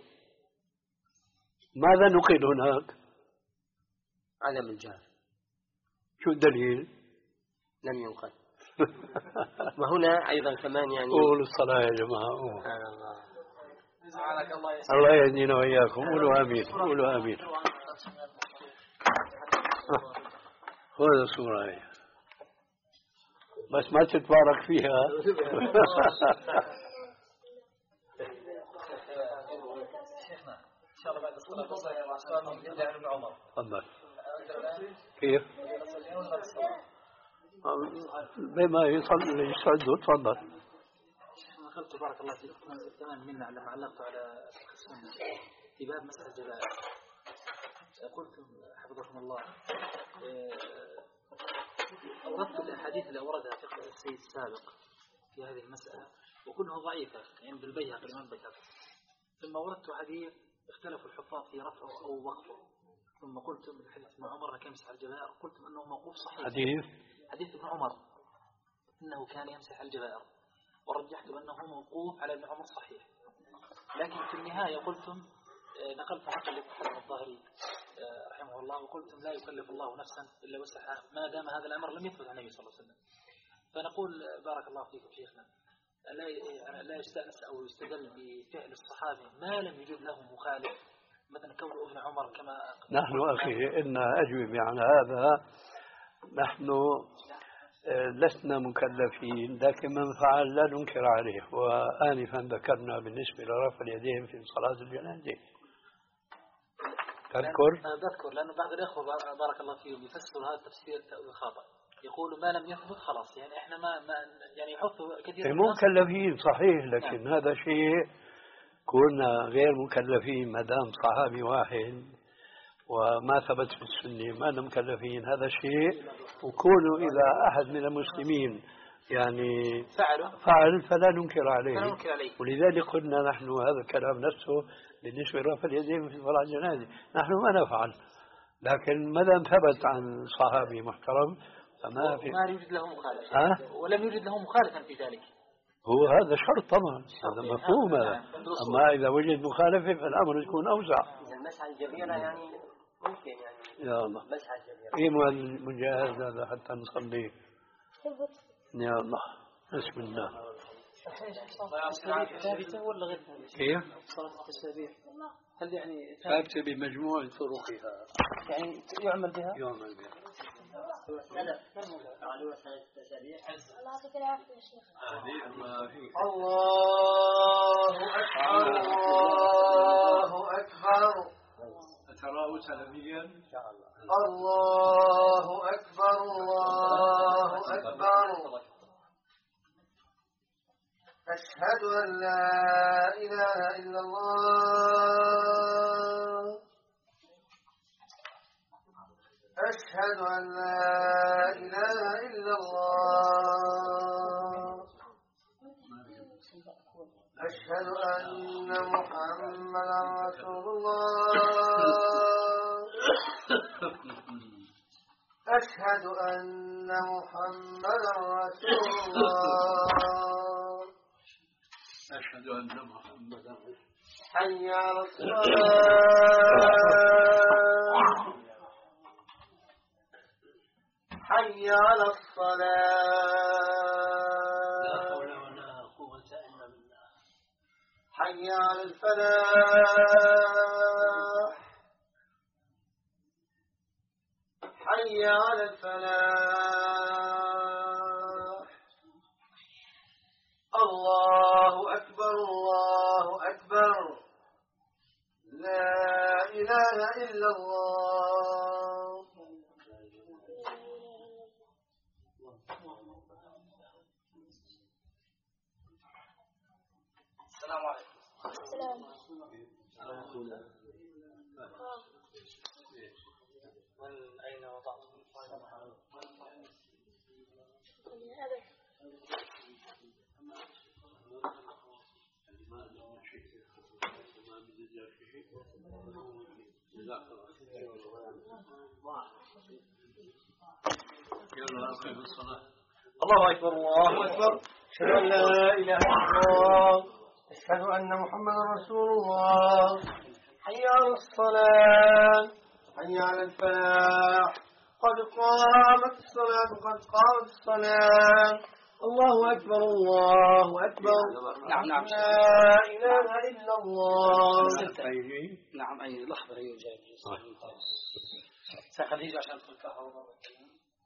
ماذا نقل هناك؟ عدم الجهل. شو الدليل؟ لم ينقل. وهنا أيضا كمان يعني قولوا الصلاة يا جماعة. سبحان الله. الله يهدينا وإياكم. قولوا آمين قولوا آمين. هذا الصورة هي بس ما تتبارك فيها. شيخنا إن شاء الله بعد الصلاة نرجع لابن عمر. تفضل. كيف؟ بما يصل يسعده. تفضل. شيخنا قلت بارك الله فيك تمام منا لما علقت على السنة في باب مسألة الجبائر، قلتم حفظكم الله أوردت الأحاديث اللي أوردها في السيد السابق في هذه المسألة وكلها ضعيفة عند البيهقي الإمام البيهقي، ثم أوردت حديث اختلفوا الحفاظ في رفعه أو وقفه، ثم قلتم من حديث ابن عمر كان يمسح الجبائر، قلتم أنه موقوف صحيح. حديث حديث ابن عمر أنه كان يمسح الجبائر، ورجحت أنه موقوف على ابن عمر صحيح، لكن في النهاية قلتم نقلت حق الحسن الظاهري رحمه الله وقلتم لا يكلف الله نفسا إلا وسعها ما دام هذا الأمر لم يثبت عن النبي صلى الله عليه وسلم. فنقول بارك الله فيكم شيخنا لا لا يستأنس أو يستدل بفعل الصحابي ما لم يجد له مخالف، مثلا كون ابن عمر كما نحن أخي إن أجوب عن هذا. نحن لسنا مكلفين، لكن من فعل لا ننكر عليه. وآنفا ذكرنا بالنسبة لرفع اليدين في صلاة الجنازة، تذكر؟ أذكر لأنه بعض الأخوة بارك الله فيهم يفسروا هذا التفسير خاطئ، يقولوا ما لم يثبت خلاص، يعني إحنا ما, ما يعني يحطوا كثير مو مكلفين صحيح، لكن نعم. هذا شيء كنا غير مكلفين ما دام صحابي واحد وما ثبت في السنة ما مكلفين، هذا شيء. وكونوا إذا أحد من المسلمين يعني فعل فلا ننكر عليه. ولذلك قلنا نحن هذا الكلام نفسه بالنسبة لرفع اليدين في صلاة الجنازة نحن ما نفعل، لكن ما دام ثبت عن صحابي محترم فما في ما يوجد له مخالف ولم يوجد له مخالفا في ذلك. هو هذا شرط طبعا، هذا مفهوم هذا. أما إذا وجد مخالفة فالأمر يكون أوسع. المسح الجبيرة يعني ممكن يعني يا الله مسح الجبيرة. إيه المجاهد هذا حتى نصلي. يا الله بسم الله. ثابتة ولا غير ثابتة؟ كيف؟ صلاة التسابيح هل يعني ثابتة بمجموع طرقها، يعني يعمل بها؟ يعمل بها. قالوا صلاة التسابيح. الله يعطيك العافية يا شيخ. الله أكبر الله أكبر. أتراه سلفيا؟ الله أكبر الله أكبر. أشهد أن لا إله إلا الله. أشهد أن لا إله إلا الله. أشهد أن محمدا رسول الله. أشهد أن محمدا رسول الله. أشهد أن محمدا حي على الصلاة. حي على الصلاة. لا حول ولا قوة إلا بالله. حي على الفلاح. حي على الفلاح. الله أكبر الله أكبر. لا إله إلا الله. السلام عليكم. السلام. من أين وضعتم أبد. الله أكبر الله أكبر. أشهد أن لا إله إلا الله. أشهد أن محمدا رسول الله. حي على الصلاة. حي على الفلاح. قد قامت الصلاة قد قامت الصلاة. الله أكبر الله أكبر. نعم نعم. لا إله إلا الله. نعم أي لحظة هي جاي. سأخليه عشان تلقاها مرة ثانية.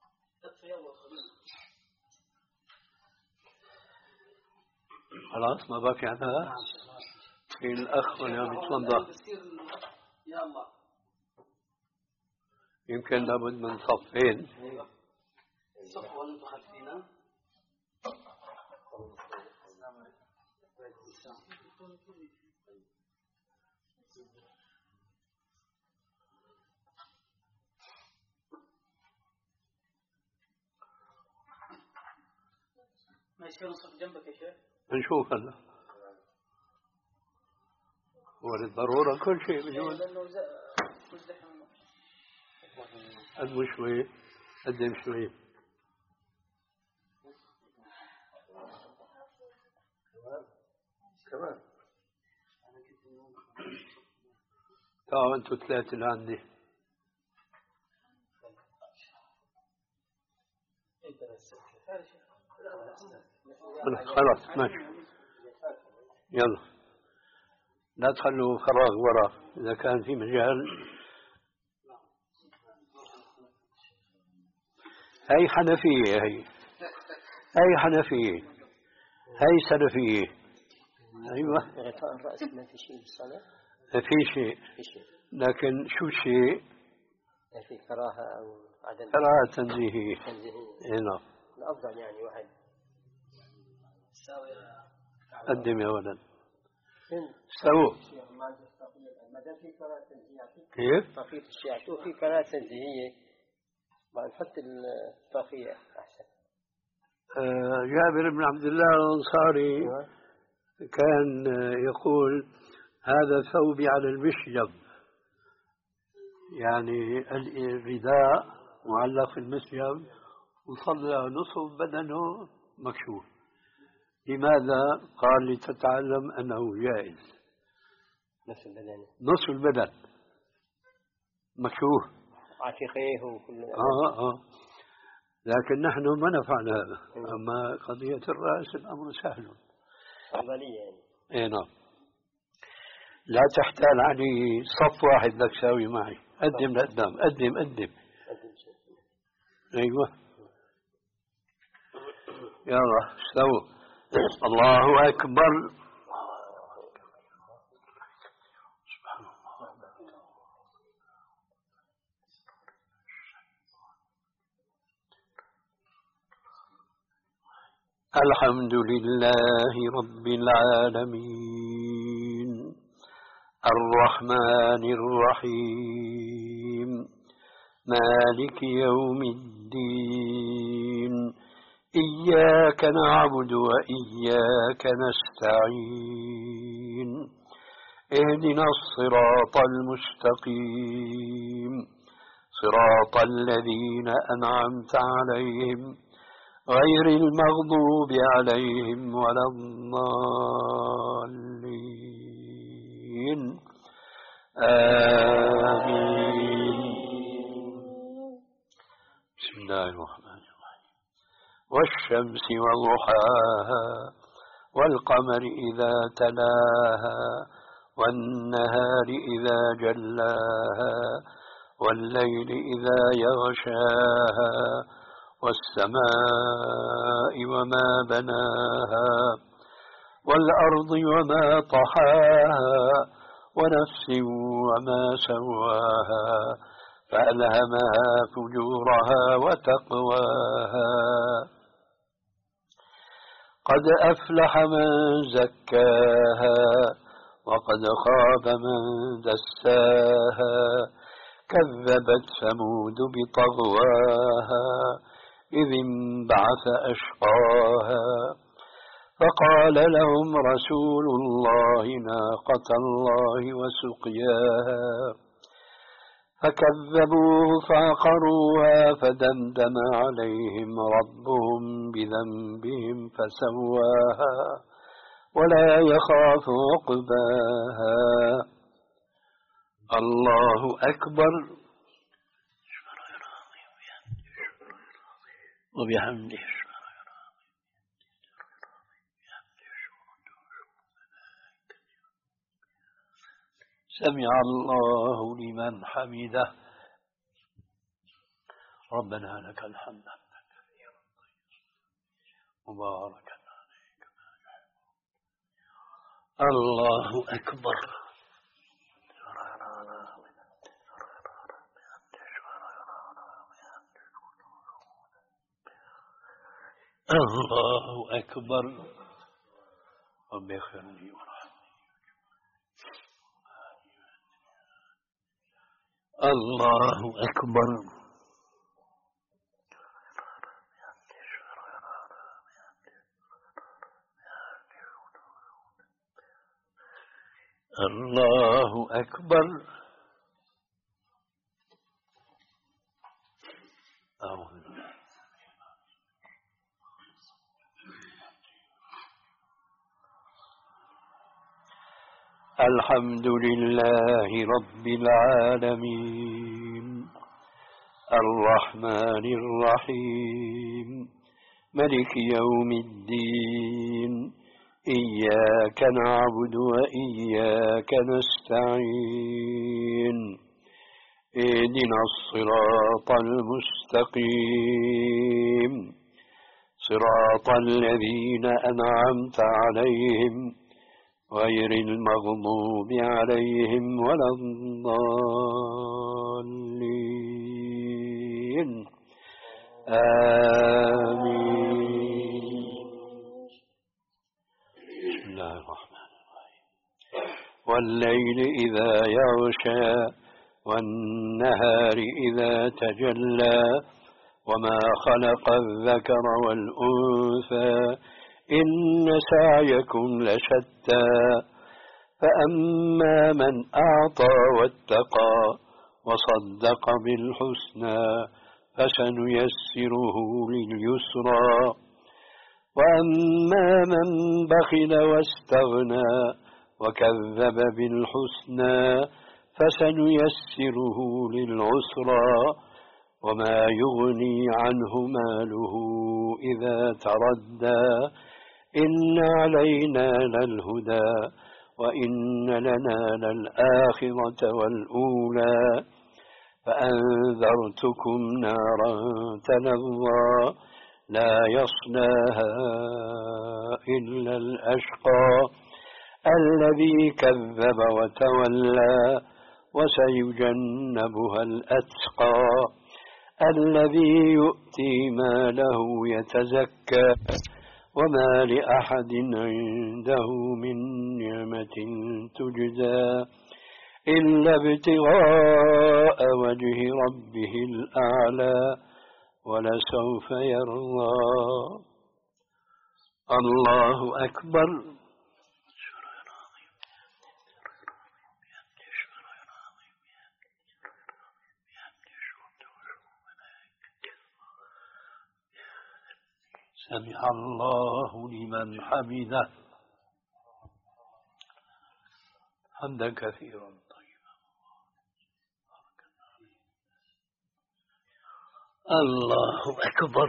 خلاص ما باقي هذا. في الأخ واليوم يتوضأ. يا الله. يمكن لابد من صفين. صف وأنتم خلفينا. ما يصير نصف جنبك يا شيخ؟ نشوف هلا. وللضرورة كل شيء بجوز. قدموا شوي، قدم شوي. كمان. تعالوا أنتوا ثلاثة اللي عندي. خلاص ماشي. يلا لا تخلوا فراغ وراء إذا كان في مجال. هاي حنفية هي هاي حنفية، هاي سلفية. أيوة. غطاء الرأس ما في شيء بالصلاة؟ في شيء. في شيء. لكن شو الشيء؟ في كراهة أو عدم كراهة تنزيهية. تنزيهية. نعم. الأفضل يعني واحد. قدم يا ولد. استووا. كيف؟ طاقية الشيعة شو في كراهة تنزيهية، ما نحط الطاقية أحسن. آه جابر بن عبد الله الأنصاري كان يقول هذا ثوبي على المشجب، يعني الرداء معلق في المشجب وصلى نصف بدنه مكشوف. لماذا؟ قال لتتعلم أنه جائز. نصف البدن نصف البدن مكشوف، عاتقيه وكل. آه آه لكن نحن ما نفعل هذا. أما قضية الرأس الأمر سهل. أفضلية يعني. إيه نعم. لا تحتال علي صف واحد بدك تساوي معي. قدم لقدام، قدم قدم. أيوة. يلا استووا. الله أكبر. الحمد لله رب العالمين الرحمن الرحيم مالك يوم الدين إياك نعبد وإياك نستعين اهدنا الصراط المستقيم صراط الذين أنعمت عليهم غير المغضوب عليهم ولا الضالين آمين. بسم الله الرحمن الرحيم. والشمس وضحاها والقمر إذا تلاها والنهار إذا جلاها والليل إذا يغشاها والسماء وما بناها والأرض وما طحاها ونفس وما سواها فألهمها فجورها وتقواها قد أفلح من زكاها وقد خاب من دساها كذبت ثمود بطغواها إذ انبعث أشقاها فقال لهم رسول الله ناقة الله وسقياها فكذبوه فعقروها فدمدم عليهم ربهم بذنبهم فسواها ولا يخاف عقباها. الله أكبر وبحمده سمع الله لمن حمده ربنا لك الحمد مبارك عليك. الله أكبر. الله أكبر. رب اغفر لي وارحمني. الله أكبر. الله أكبر. أعوذ بالله. الحمد لله رب العالمين الرحمن الرحيم ملك يوم الدين إياك نعبد وإياك نستعين اهدنا الصراط المستقيم صراط الذين أنعمت عليهم غير المغضوب عليهم ولا الضالين آمين. بسم الله الرحمن الرحيم. والليل إذا يغشى والنهار إذا تجلى وما خلق الذكر والأنثى إن سعيكم لشتى فأما من أعطى واتقى وصدق بالحسنى فسنيسره لليسرى وأما من بخل واستغنى وكذب بالحسنى فسنيسره للعسرى وما يغني عنه ماله إذا تردى إن علينا للهدى وإن لنا للآخرة والأولى فأنذرتكم نارا تلظى لا يصلاها إلا الأشقى الذي كذب وتولى وسيجنبها الأتقى الذي يؤتي ماله يتزكى وما لأحد عنده من نعمة تجزى إلا ابتغاء وجه ربه الأعلى ولسوف يرضى. الله أكبر. سمع الله لمن حمده حمدا كثيرا طيبا. الله أكبر.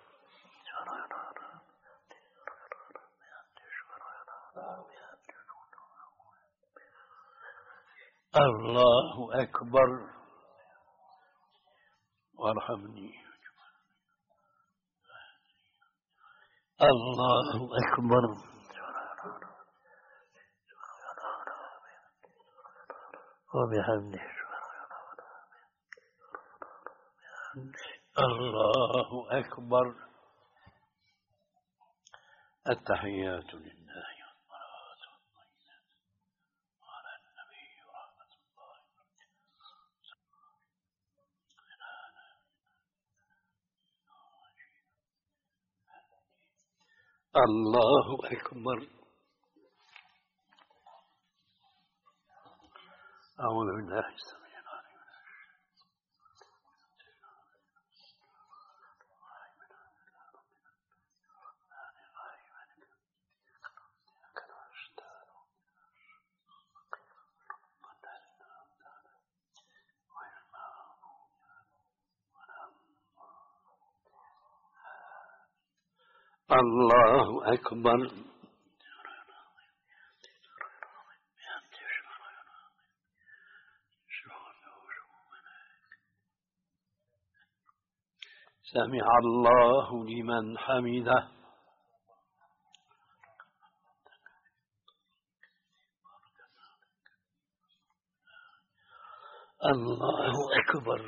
الله أكبر وارحمني. الله أكبر. وبحمده. الله أكبر. التحيات لله والصلوات والطيبات على النبي ورحمة الله. الله أكبر. أعوذ بالله السميع العليم الله أكبر. سمع الله لمن حمده. الله أكبر.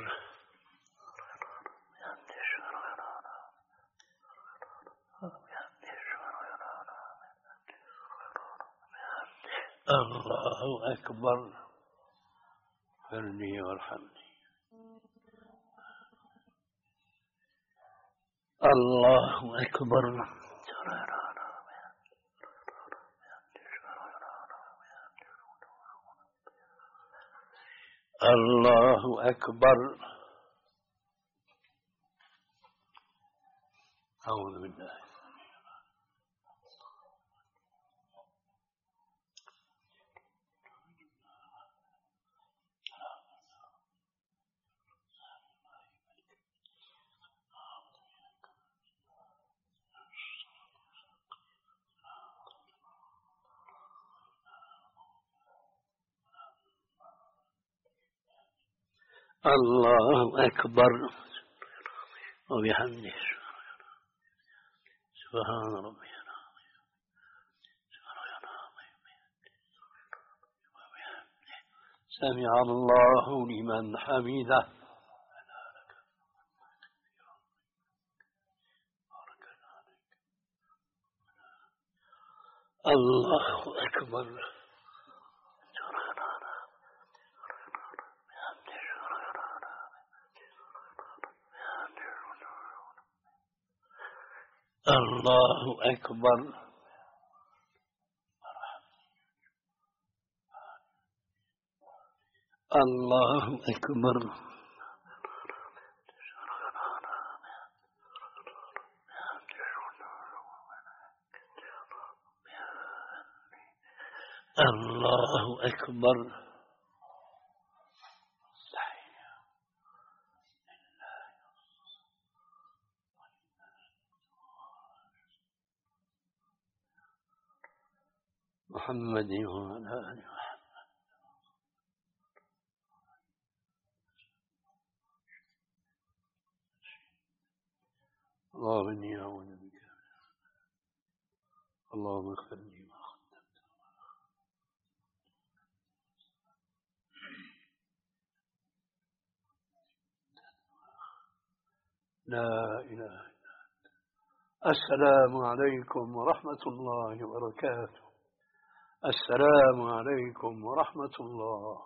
الله أكبر. اغفرني وارحمني. الله أكبر. الله أكبر. أعوذ بالله. الله أكبر وبحمده. سبحان ربي سمع الله لمن حمده. الله أكبر. الله أكبر. الله أكبر. الله أكبر. محمد وعلى آله محمد. اللهم إني أعوذ بك. اللهم اغفر لي ما قدمت. لا إله إلا أنت. السلام عليكم ورحمة الله وبركاته. السلام عليكم ورحمة الله.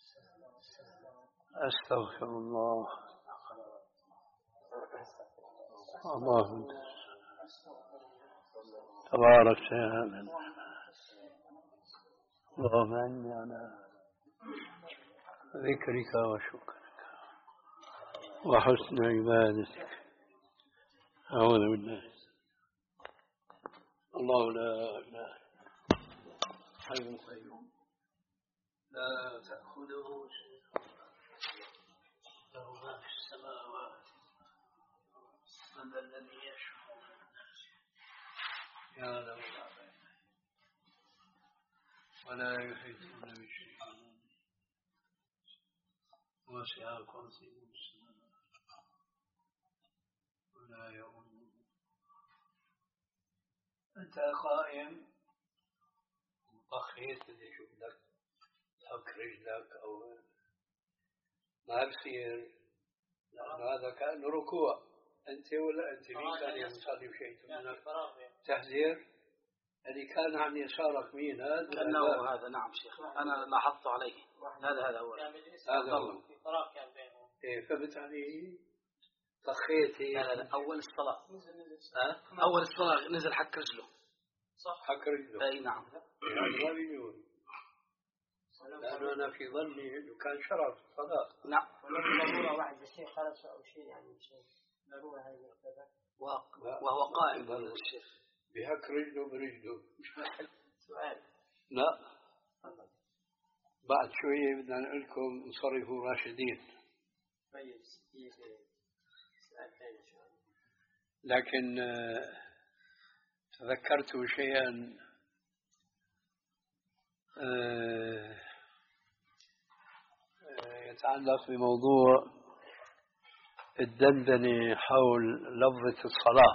أستغفر الله. اللهم تبارك يا من. اللهم أعني على ذكرك وشكرك وحسن عبادتك. أعوذ بالله. الله لا إله حي القيوم لا تأخذه سنة له ما في السماوات. من ذا الذي يشفع الناس يعلم ما بين ولا يحيطون بشيء وسع كرسيه السماوات ولا يؤوده. أنت قائم طخيت اللي يشوف لك حك رجلك أو ما بصير، لأن هذا كأنه ركوع. أنت ولا أنت مين كان يصلي بشيء منك تحذير اللي كان عن يسارك مين هذا؟ كأنه هذا. نعم شيخ أنا لاحظت عليه هذا هذا هو هذا هو في فراغ كان بينهم. إيه فبالتالي طخيتي. لا لا أول الصلاة. أه؟ أول الصلاة نزل حك رجله. صح حك رجله. أي نعم. هذا ما بيقول. لأنه أنا في ظني إنه كان شرف الصلاة. نعم. ضرورة واحد بالشيء خلص أو شيء يعني شيء ضرورة هذه كذا. وهو قائم الشيخ بهك رجله برجله. سؤال. لا. بعد شوية بدنا نقول لكم انصرفوا راشدين. طيب سؤال ثاني إن شاء الله. لكن تذكرت شيئا يتعلق بموضوع الدندنة حول لفظة الصلاة.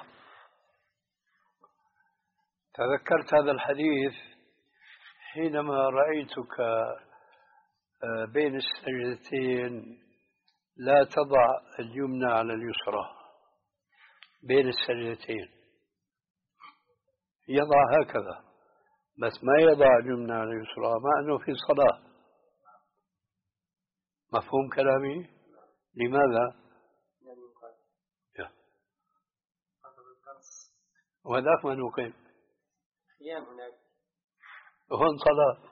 تذكرت هذا الحديث حينما رأيتك بين السجدتين لا تضع اليمنى على اليسرى بين السجدتين، يضع هكذا بس ما يضع اليمنى على اليسرى مع أنه في صلاة. مفهوم كلامي؟ لماذا؟ وهذاك ما نقيم وهون صلاة.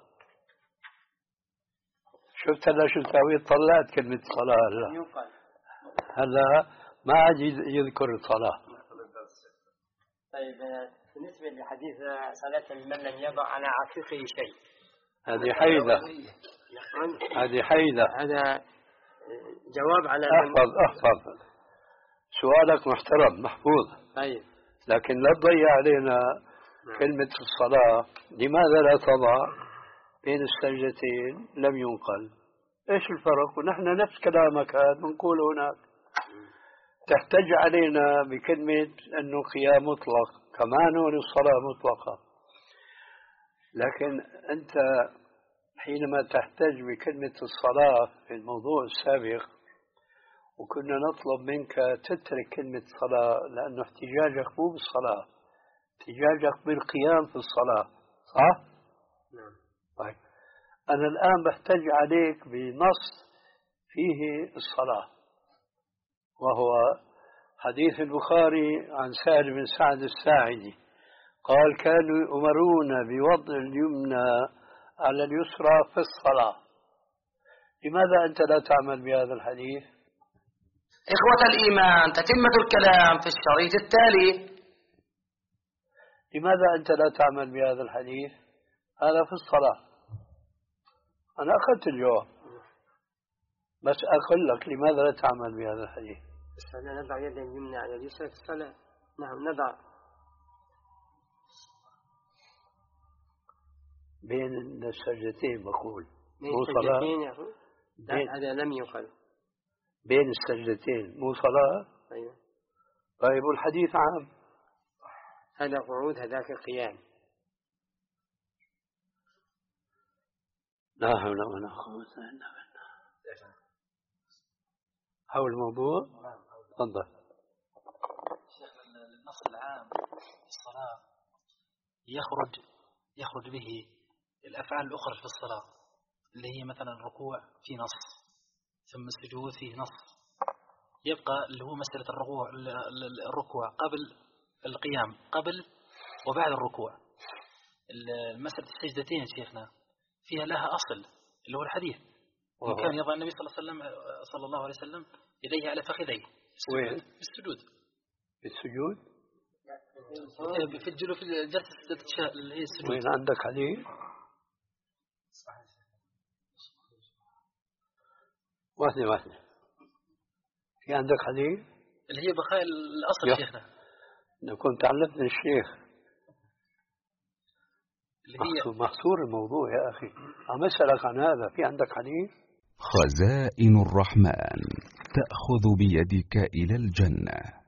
شفت هلا شو سويت؟ طلعت كلمة صلاة هلا هلا ما عاد يذكر الصلاة. طيب بالنسبة لحديث صلاة من لم يضع على عاتقه شيء، هذه حيدة. هذه حيدة. هذا جواب على احفظ احفظ سؤالك محترم محفوظ. طيب لكن لا تضيع علينا كلمة الصلاة. لماذا لا تضع بين السجدتين؟ لم ينقل. ايش الفرق؟ ونحن نفس كلامك هذا بنقول هناك. تحتج علينا بكلمة انه قيام مطلق. كمان للصلاة مطلقة. لكن أنت حينما تحتج بكلمة الصلاة في الموضوع السابق، وكنا نطلب منك تترك كلمة صلاة لأنه احتجاجك مو بالصلاة، احتجاجك بالقيام في الصلاة، صح؟ نعم. طيب أنا الآن بحتج عليك بنص فيه الصلاة، وهو حديث البخاري عن سهل بن سعد الساعدي قال: كانوا يؤمرون بوضع اليمنى على اليسرى في الصلاة. لماذا أنت لا تعمل بهذا الحديث؟ إخوة الإيمان، تتمة الكلام في الشريط التالي. لماذا أنت لا تعمل بهذا الحديث؟ هذا في الصلاة. أنا أخذت الجواب، بس أقول لك لماذا لا تعمل بهذا الحديث؟ بس أنا نضع يد اليمنى على اليسرى في الصلاة. نعم نضع بين السجدتين بقول. بين مو السجدتين يا أخو؟ بين لا هذا لم يقل. بين السجدتين مو صلاة. أيوة. طيب والحديث عام. هذا قعود هذاك قيام. لا حول ولا قوة إلا بالله. حول الموضوع. تفضل. شيخ النص العام في الصلاة يخرج يخرج به الأفعال الأخرى في الصلاة، اللي هي مثلا الركوع في نص، ثم السجود فيه نص، يبقى اللي هو مسألة الركوع الركوع قبل القيام قبل وبعد الركوع. مسألة السجدتين شيخنا فيها لها أصل اللي هو الحديث، إن كان يضع النبي صلى الله عليه وسلم صلى الله عليه وسلم يديه على فخذيه بالسجود. بالسجود في الجلوس في جلسة اللي هي السجود. وين عندك حديث؟ واحدة واحدة. في عندك حديث؟ اللي هي بقاء الأصل شيخنا. أنا كنت علمتني الشيخ. اللي هي محصور الموضوع يا أخي. عم أسألك عن هذا، في عندك حديث؟ خزائن الرحمن تأخذ بيدك إلى الجنة.